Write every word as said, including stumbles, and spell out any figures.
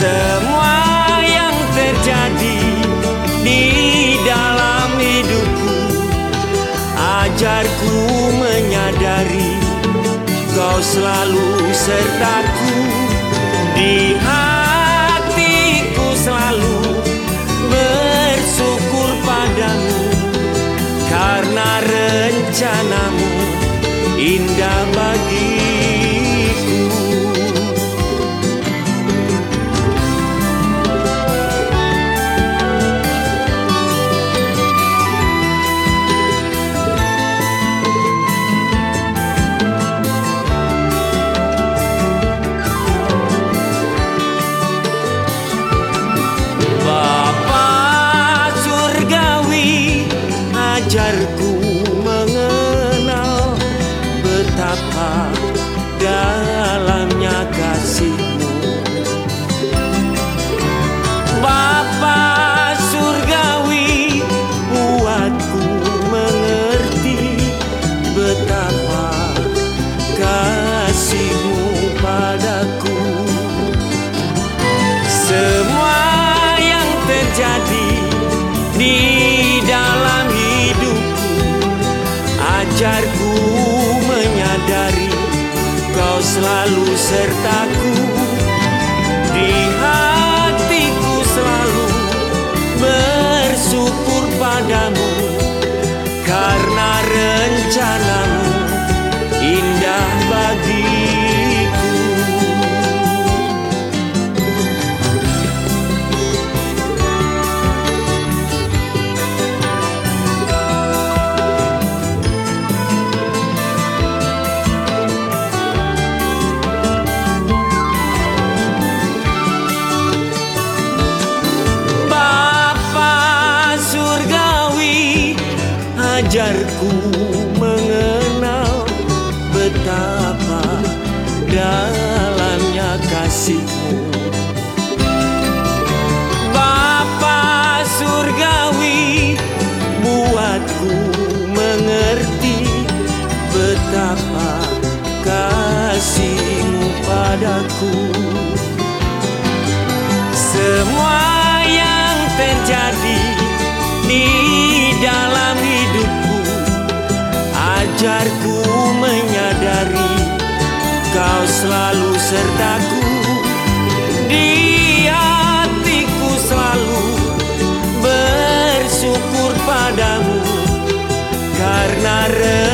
Semua yang terjadi di dalam hidupku, ajarku menyadari Kau selalu sertaku. Di hatiku selalu bersyukur padamu, karena rencanamu indah bagiku. Ajarku mengenal betapa dalamnya kasih-Mu. Bapa surgawi, buatku mengerti betapa kasih-Mu padaku. Semua yang terjadi di dalam ajarku menyadari Kau selalu sertaku. Di hatiku selalu bersyukur padamu, karena rencanamu indah bagiku. Ajarku mengenal betapa dalamnya kasih-Mu. Bapa surgawi, buatku mengerti betapa kasih-Mu padaku. Semua yang terjadi di dalam hidupku, ajarku menyadari Kau selalu sertaku. Di hatiku selalu bersyukur padamu, karena